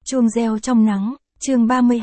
Chuông reo trong nắng, chương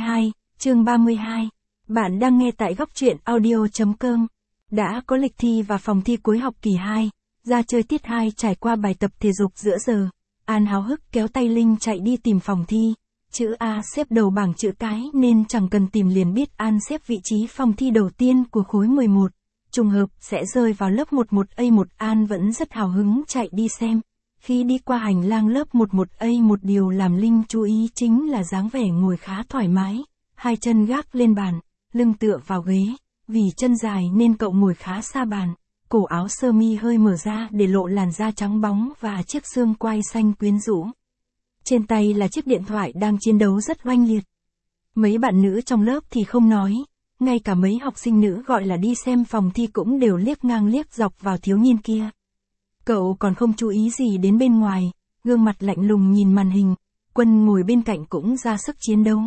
32. Bạn đang nghe tại góc truyện audio.com. Đã có lịch thi và phòng thi cuối học kỳ 2, ra chơi tiết 2 trải qua bài tập thể dục giữa giờ. An háo hức kéo tay Linh chạy đi tìm phòng thi. Chữ A xếp đầu bảng chữ cái nên chẳng cần tìm liền biết An xếp vị trí phòng thi đầu tiên của khối 11. Trùng hợp sẽ rơi vào lớp 11A1. An vẫn rất hào hứng chạy đi xem. Khi đi qua hành lang lớp 11A, một điều làm Linh chú ý chính là dáng vẻ ngồi khá thoải mái, hai chân gác lên bàn, lưng tựa vào ghế, vì chân dài nên cậu ngồi khá xa bàn, cổ áo sơ mi hơi mở ra để lộ làn da trắng bóng và chiếc xương quai xanh quyến rũ. Trên tay là chiếc điện thoại đang chiến đấu rất oanh liệt. Mấy bạn nữ trong lớp thì không nói, ngay cả mấy học sinh nữ gọi là đi xem phòng thi cũng đều liếc ngang liếc dọc vào thiếu niên kia. Cậu còn không chú ý gì đến bên ngoài, gương mặt lạnh lùng nhìn màn hình, Quân ngồi bên cạnh cũng ra sức chiến đấu.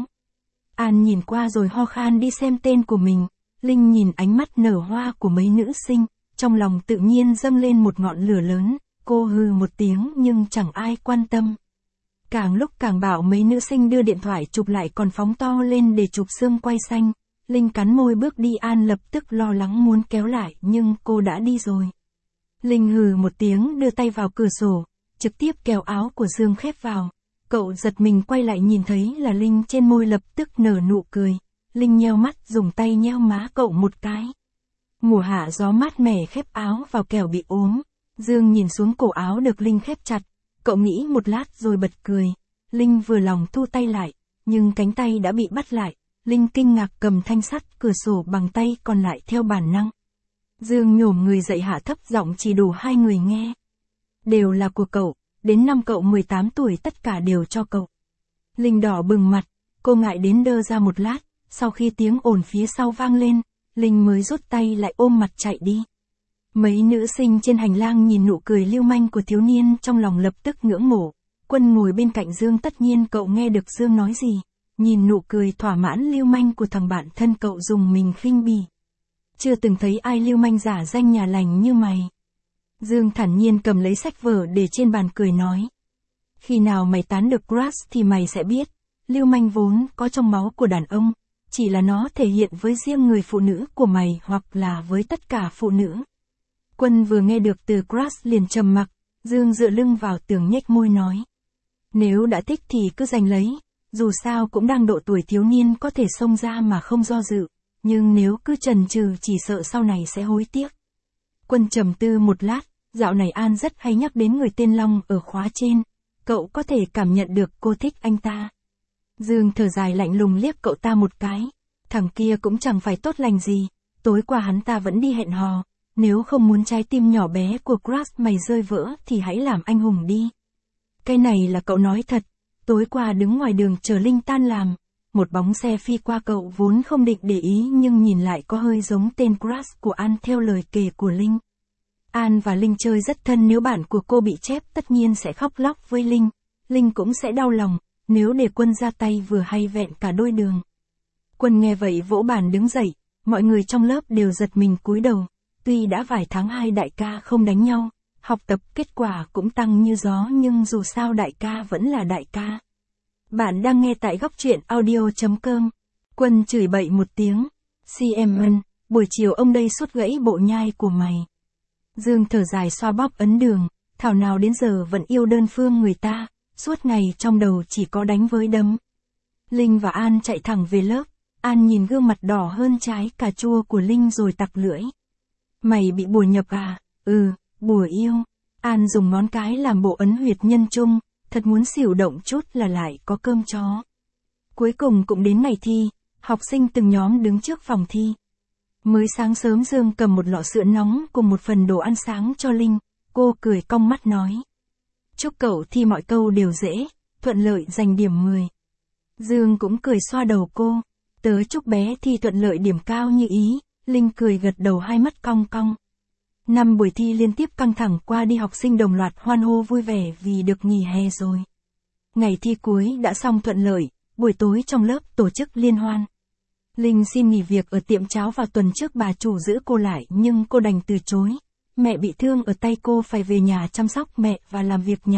An nhìn qua rồi ho khan đi xem tên của mình, Linh nhìn ánh mắt nở hoa của mấy nữ sinh, trong lòng tự nhiên dâng lên một ngọn lửa lớn, cô hừ một tiếng nhưng chẳng ai quan tâm. Càng lúc càng bảo mấy nữ sinh đưa điện thoại chụp lại còn phóng to lên để chụp xương quai xanh, Linh cắn môi bước đi. An lập tức lo lắng muốn kéo lại nhưng cô đã đi rồi. Linh hừ một tiếng đưa tay vào cửa sổ, trực tiếp kéo áo của Dương khép vào. Cậu giật mình quay lại nhìn thấy là Linh, trên môi lập tức nở nụ cười. Linh nheo mắt dùng tay nheo má cậu một cái. Mùa hạ gió mát mẻ khép áo vào kẻo bị ốm. Dương nhìn xuống cổ áo được Linh khép chặt. Cậu nghĩ một lát rồi bật cười. Linh vừa lòng thu tay lại, nhưng cánh tay đã bị bắt lại. Linh kinh ngạc cầm thanh sắt cửa sổ bằng tay còn lại theo bản năng. Dương nhổm người dậy hạ thấp giọng chỉ đủ hai người nghe. Đều là của cậu, đến năm cậu 18 tuổi tất cả đều cho cậu. Linh đỏ bừng mặt, cô ngại đến đơ ra một lát, sau khi tiếng ồn phía sau vang lên, Linh mới rút tay lại ôm mặt chạy đi. Mấy nữ sinh trên hành lang nhìn nụ cười lưu manh của thiếu niên trong lòng lập tức ngưỡng mộ. Quân ngồi bên cạnh Dương, tất nhiên cậu nghe được Dương nói gì. Nhìn nụ cười thỏa mãn lưu manh của thằng bạn thân cậu dùng mình khinh bỉ. Chưa từng thấy ai lưu manh giả danh nhà lành như mày. Dương thản nhiên cầm lấy sách vở để trên bàn cười nói. Khi nào mày tán được crush thì mày sẽ biết, lưu manh vốn có trong máu của đàn ông, chỉ là nó thể hiện với riêng người phụ nữ của mày hoặc là với tất cả phụ nữ. Quân vừa nghe được từ crush liền trầm mặc, Dương dựa lưng vào tường nhếch môi nói. Nếu đã thích thì cứ giành lấy, dù sao cũng đang độ tuổi thiếu niên có thể xông ra mà không do dự. Nhưng nếu cứ chần chừ chỉ sợ sau này sẽ hối tiếc. Quân trầm tư một lát, dạo này An rất hay nhắc đến người tên Long ở khóa trên. Cậu có thể cảm nhận được cô thích anh ta. Dương thở dài lạnh lùng liếc cậu ta một cái. Thằng kia cũng chẳng phải tốt lành gì. Tối qua hắn ta vẫn đi hẹn hò. Nếu không muốn trái tim nhỏ bé của crush mày rơi vỡ thì hãy làm anh hùng đi. Cái này là cậu nói thật. Tối qua đứng ngoài đường chờ Linh tan làm. Một bóng xe phi qua, cậu vốn không định để ý nhưng nhìn lại có hơi giống tên crush của An theo lời kể của Linh. An và Linh chơi rất thân, nếu bản của cô bị chép tất nhiên sẽ khóc lóc với Linh. Linh cũng sẽ đau lòng, nếu để Quân ra tay vừa hay vẹn cả đôi đường. Quân nghe vậy vỗ bàn đứng dậy, mọi người trong lớp đều giật mình cúi đầu. Tuy đã vài tháng hai đại ca không đánh nhau, học tập kết quả cũng tăng như gió nhưng dù sao đại ca vẫn là đại ca. Bạn đang nghe tại góc truyện audio.com. Quân chửi bậy một tiếng. CMN, buổi chiều ông đây suốt gãy bộ nhai của mày. Dương thở dài xoa bóp ấn đường. Thảo nào đến giờ vẫn yêu đơn phương người ta, suốt ngày trong đầu chỉ có đánh với đấm. Linh và An chạy thẳng về lớp. An nhìn gương mặt đỏ hơn trái cà chua của Linh rồi tặc lưỡi. Mày bị bùa nhập à? Ừ, bùa yêu. An dùng ngón cái làm bộ ấn huyệt nhân trung. Thật muốn xỉu động chút là lại có cơm chó. Cuối cùng cũng đến ngày thi, học sinh từng nhóm đứng trước phòng thi. Mới sáng sớm Dương cầm một lọ sữa nóng cùng một phần đồ ăn sáng cho Linh, cô cười cong mắt nói. Chúc cậu thi mọi câu đều dễ, thuận lợi giành điểm 10. Dương cũng cười xoa đầu cô, tớ chúc bé thi thuận lợi điểm cao như ý. Linh cười gật đầu hai mắt cong cong. Năm buổi thi liên tiếp căng thẳng qua đi, học sinh đồng loạt hoan hô vui vẻ vì được nghỉ hè rồi. Ngày thi cuối đã xong thuận lợi, buổi tối trong lớp tổ chức liên hoan. Linh xin nghỉ việc ở tiệm cháo vào tuần trước, bà chủ giữ cô lại nhưng cô đành từ chối. Mẹ bị thương ở tay, cô phải về nhà chăm sóc mẹ và làm việc nhà.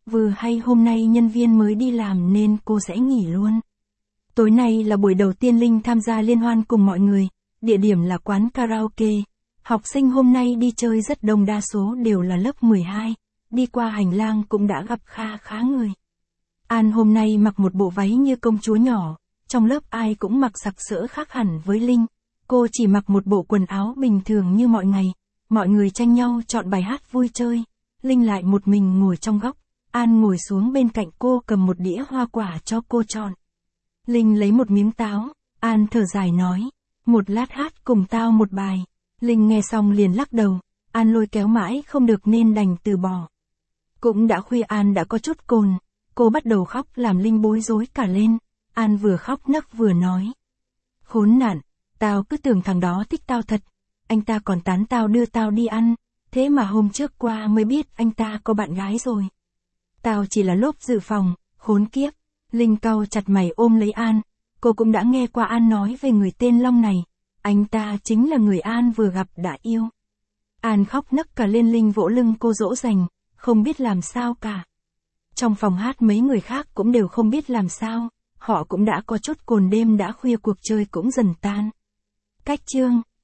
vừa hay hôm nay nhân viên mới đi làm nên cô sẽ nghỉ luôn. Tối nay là buổi đầu tiên Linh tham gia liên hoan cùng mọi người, địa điểm là quán karaoke. Học sinh hôm nay đi chơi rất đông, đa số đều là lớp 12, đi qua hành lang cũng đã gặp kha khá người. An hôm nay mặc một bộ váy như công chúa nhỏ, trong lớp ai cũng mặc sặc sỡ khác hẳn với Linh. Cô chỉ mặc một bộ quần áo bình thường như mọi ngày, mọi người tranh nhau chọn bài hát vui chơi. Linh lại một mình ngồi trong góc, An ngồi xuống bên cạnh cô cầm một đĩa hoa quả cho cô chọn. Linh lấy một miếng táo, An thở dài nói, một lát hát cùng tao một bài. Linh nghe xong liền lắc đầu, An lôi kéo mãi không được nên đành từ bỏ. Cũng đã khuya, An đã có chút cồn, cô bắt đầu khóc làm Linh bối rối cả lên. An vừa khóc nấc vừa nói, khốn nạn, tao cứ tưởng thằng đó thích tao thật, anh ta còn tán tao đưa tao đi ăn, thế mà hôm trước qua mới biết anh ta có bạn gái rồi. Tao chỉ là lốp dự phòng, khốn kiếp. Linh cau chặt mày ôm lấy An, cô cũng đã nghe qua An nói về người tên Long này, anh ta chính là người An vừa gặp đã yêu. An khóc nấc cả lên, Linh vỗ lưng cô dỗ dành, không biết làm sao cả. Trong phòng hát mấy người khác cũng đều không biết làm sao, họ cũng đã có chút cồn, đêm đã khuya, cuộc chơi cũng dần tan. Cách chương